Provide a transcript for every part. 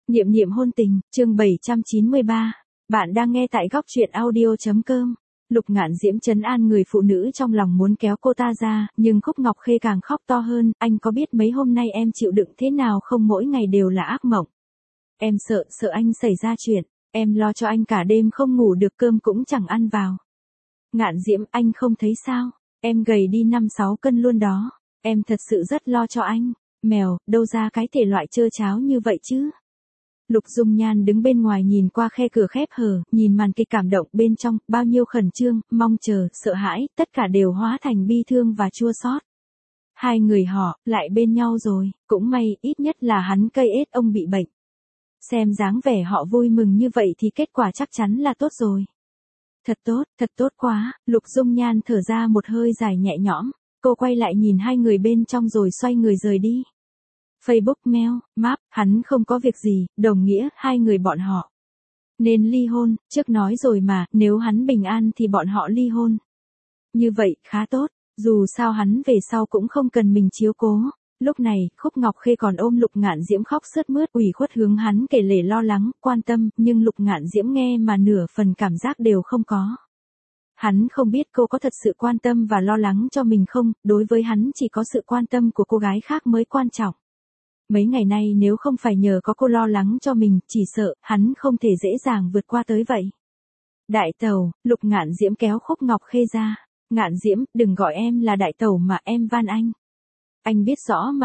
Niệm niệm hôn tình, chương 793. Bạn đang nghe tại góc truyện audio.com. Lục Ngạn Diễm trấn an người phụ nữ trong lòng muốn kéo cô ta ra, nhưng Khúc Ngọc Khê càng khóc to hơn, anh có biết mấy hôm nay em chịu đựng thế nào không, mỗi ngày đều là ác mộng. Em sợ anh xảy ra chuyện, em lo cho anh cả đêm không ngủ được, cơm cũng chẳng ăn vào. Ngạn Diễm, anh không thấy sao, em gầy đi 5-6 cân luôn đó, em thật sự rất lo cho anh. Mèo, đâu ra cái thể loại trơ cháo như vậy chứ. Lục Dung Nhan đứng bên ngoài nhìn qua khe cửa khép hờ, nhìn màn kịch cảm động bên trong, bao nhiêu khẩn trương, mong chờ, sợ hãi, tất cả đều hóa thành bi thương và chua xót. Hai người họ, lại bên nhau rồi, cũng may, ít nhất là hắn cây ết ông bị bệnh. Xem dáng vẻ họ vui mừng như vậy thì kết quả chắc chắn là tốt rồi. Thật tốt quá, Lục Dung Nhan thở ra một hơi dài nhẹ nhõm, cô quay lại nhìn hai người bên trong rồi xoay người rời đi. Facebook mail, map, hắn không có việc gì, đồng nghĩa hai người bọn họ nên ly hôn, trước nói rồi mà, nếu hắn bình an thì bọn họ ly hôn. Như vậy, khá tốt, dù sao hắn về sau cũng không cần mình chiếu cố. Lúc này, Khúc Ngọc Khê còn ôm Lục Ngạn Diễm khóc sướt mướt ủy khuất hướng hắn kể lể lo lắng, quan tâm, nhưng Lục Ngạn Diễm nghe mà nửa phần cảm giác đều không có. Hắn không biết cô có thật sự quan tâm và lo lắng cho mình không, đối với hắn chỉ có sự quan tâm của cô gái khác mới quan trọng. Mấy ngày nay nếu không phải nhờ có cô lo lắng cho mình, chỉ sợ, hắn không thể dễ dàng vượt qua tới vậy. Đại tẩu, Lục Ngạn Diễm kéo Khúc Ngọc Khê ra. Ngạn Diễm, đừng gọi em là đại tẩu mà, em van anh. Anh biết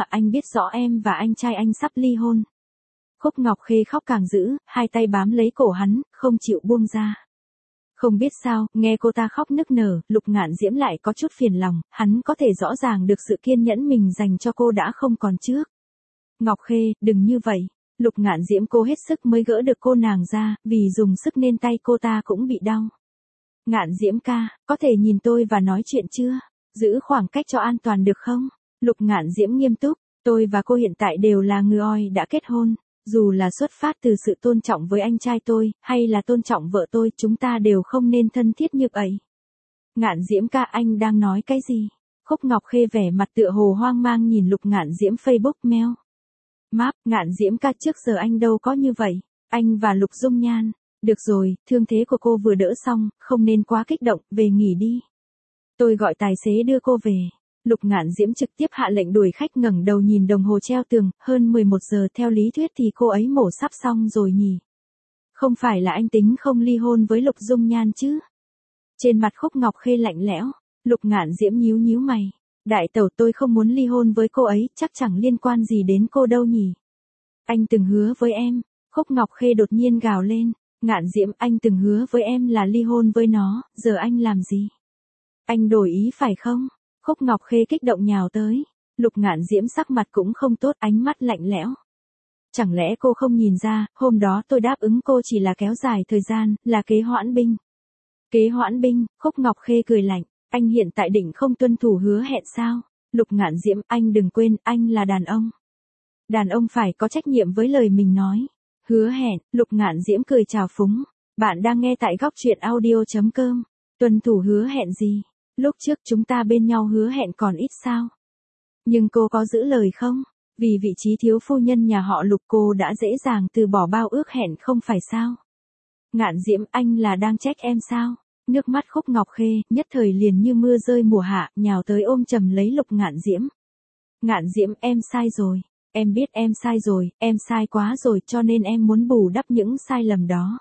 rõ em và anh trai anh sắp ly hôn. Khúc Ngọc Khê khóc càng dữ, hai tay bám lấy cổ hắn, không chịu buông ra. Không biết sao, nghe cô ta khóc nức nở, Lục Ngạn Diễm lại có chút phiền lòng, hắn có thể rõ ràng được sự kiên nhẫn mình dành cho cô đã không còn trước. Ngọc Khê, đừng như vậy. Lục Ngạn Diễm cố hết sức mới gỡ được cô nàng ra, vì dùng sức nên tay cô ta cũng bị đau. Ngạn Diễm ca, có thể nhìn tôi và nói chuyện chưa? Giữ khoảng cách cho an toàn được không? Lục Ngạn Diễm nghiêm túc, tôi và cô hiện tại đều là người đã kết hôn. Dù là xuất phát từ sự tôn trọng với anh trai tôi, hay là tôn trọng vợ tôi, chúng ta đều không nên thân thiết như vậy. Ngạn Diễm ca, anh đang nói cái gì? Khúc Ngọc Khê vẻ mặt tựa hồ hoang mang nhìn Lục Ngạn Diễm Facebook mail. Map, Ngạn Diễm ca, trước giờ anh đâu có như vậy. Anh và Lục Dung Nhan. Được rồi, thương thế của cô vừa đỡ xong, không nên quá kích động, về nghỉ đi. Tôi gọi tài xế đưa cô về. Lục Ngạn Diễm trực tiếp hạ lệnh đuổi khách, ngẩng đầu nhìn đồng hồ treo tường, hơn 11 giờ, theo lý thuyết thì cô ấy mổ sắp xong rồi nhỉ. Không phải là anh tính không ly hôn với Lục Dung Nhan chứ? Trên mặt Khúc Ngọc Khê lạnh lẽo, Lục Ngạn Diễm nhíu mày. Đại tẩu, tôi không muốn ly hôn với cô ấy, chắc chẳng liên quan gì đến cô đâu nhỉ. Anh từng hứa với em. Khúc Ngọc Khê đột nhiên gào lên. Ngạn Diễm, anh từng hứa với em là ly hôn với nó, giờ anh làm gì? Anh đổi ý phải không? Khúc Ngọc Khê kích động nhào tới. Lục Ngạn Diễm sắc mặt cũng không tốt, ánh mắt lạnh lẽo. Chẳng lẽ cô không nhìn ra, hôm đó tôi đáp ứng cô chỉ là kéo dài thời gian, là kế hoãn binh. Kế hoãn binh, Khúc Ngọc Khê cười lạnh. Anh hiện tại định không tuân thủ hứa hẹn sao? Lục Ngạn Diễm, anh đừng quên, anh là đàn ông. Đàn ông phải có trách nhiệm với lời mình nói. Hứa hẹn, Lục Ngạn Diễm cười trào phúng. Bạn đang nghe tại góc truyện audio.com. Tuân thủ hứa hẹn gì? Lúc trước chúng ta bên nhau hứa hẹn còn ít sao? Nhưng cô có giữ lời không? Vì vị trí thiếu phu nhân nhà họ Lục, cô đã dễ dàng từ bỏ bao ước hẹn không phải sao? Ngạn Diễm, anh là đang trách em sao? Nước mắt Khúc Ngọc Khê, nhất thời liền như mưa rơi mùa hạ, nhào tới ôm chầm lấy Lục Ngạn Diễm. Ngạn Diễm, em sai rồi. Em biết em sai rồi, em sai quá rồi, cho nên em muốn bù đắp những sai lầm đó.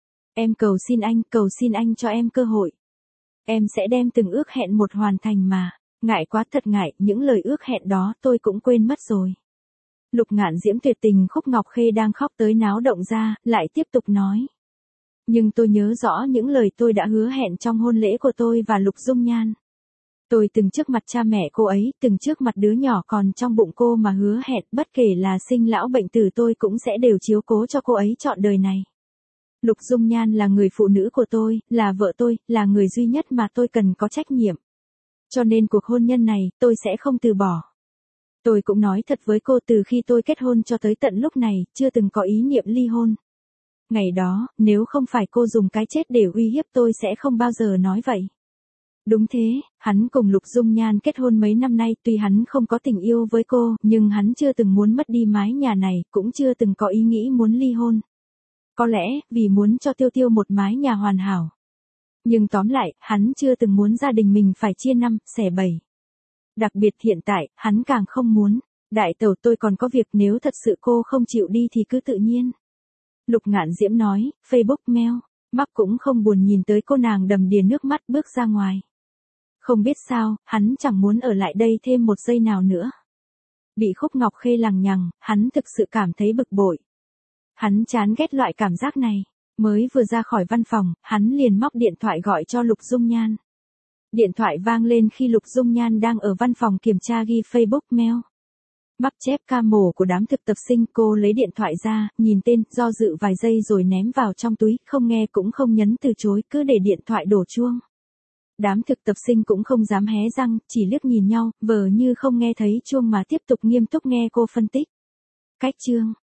Em cầu xin anh cho em cơ hội. Em sẽ đem từng ước hẹn một hoàn thành mà. Ngại quá, thật ngại, những lời ước hẹn đó tôi cũng quên mất rồi. Lục Ngạn Diễm tuyệt tình. Khúc Ngọc Khê đang khóc tới náo động ra, lại tiếp tục nói. Nhưng tôi nhớ rõ những lời tôi đã hứa hẹn trong hôn lễ của tôi và Lục Dung Nhan. Tôi từng trước mặt cha mẹ cô ấy, từng trước mặt đứa nhỏ còn trong bụng cô mà hứa hẹn, bất kể là sinh lão bệnh tử tôi cũng sẽ đều chiếu cố cho cô ấy trọn đời này. Lục Dung Nhan là người phụ nữ của tôi, là vợ tôi, là người duy nhất mà tôi cần có trách nhiệm. Cho nên cuộc hôn nhân này, tôi sẽ không từ bỏ. Tôi cũng nói thật với cô, từ khi tôi kết hôn cho tới tận lúc này, chưa từng có ý niệm ly hôn. Ngày đó, nếu không phải cô dùng cái chết để uy hiếp tôi sẽ không bao giờ nói vậy. Đúng thế, hắn cùng Lục Dung Nhan kết hôn mấy năm nay, tuy hắn không có tình yêu với cô, nhưng hắn chưa từng muốn mất đi mái nhà này, cũng chưa từng có ý nghĩ muốn ly hôn. Có lẽ, vì muốn cho Tiêu Tiêu một mái nhà hoàn hảo. Nhưng tóm lại, hắn chưa từng muốn gia đình mình phải chia năm, xẻ bảy. Đặc biệt hiện tại, hắn càng không muốn. Đại tẩu, tôi còn có việc, nếu thật sự cô không chịu đi thì cứ tự nhiên. Lục Ngạn Diễm nói, Facebook mail. Mark cũng không buồn nhìn tới cô nàng đầm đìa nước mắt bước ra ngoài. Không biết sao, hắn chẳng muốn ở lại đây thêm một giây nào nữa. Bị Khúc Ngọc Khê lằng nhằng, hắn thực sự cảm thấy bực bội. Hắn chán ghét loại cảm giác này. Mới vừa ra khỏi văn phòng, hắn liền móc điện thoại gọi cho Lục Dung Nhan. Điện thoại vang lên khi Lục Dung Nhan đang ở văn phòng kiểm tra ghi Facebook mail. Bắt chép ca mổ của đám thực tập sinh, cô lấy điện thoại ra, nhìn tên, do dự vài giây rồi ném vào trong túi, không nghe cũng không nhấn từ chối, cứ để điện thoại đổ chuông. Đám thực tập sinh cũng không dám hé răng, chỉ liếc nhìn nhau, vờ như không nghe thấy chuông mà tiếp tục nghiêm túc nghe cô phân tích. Cách chương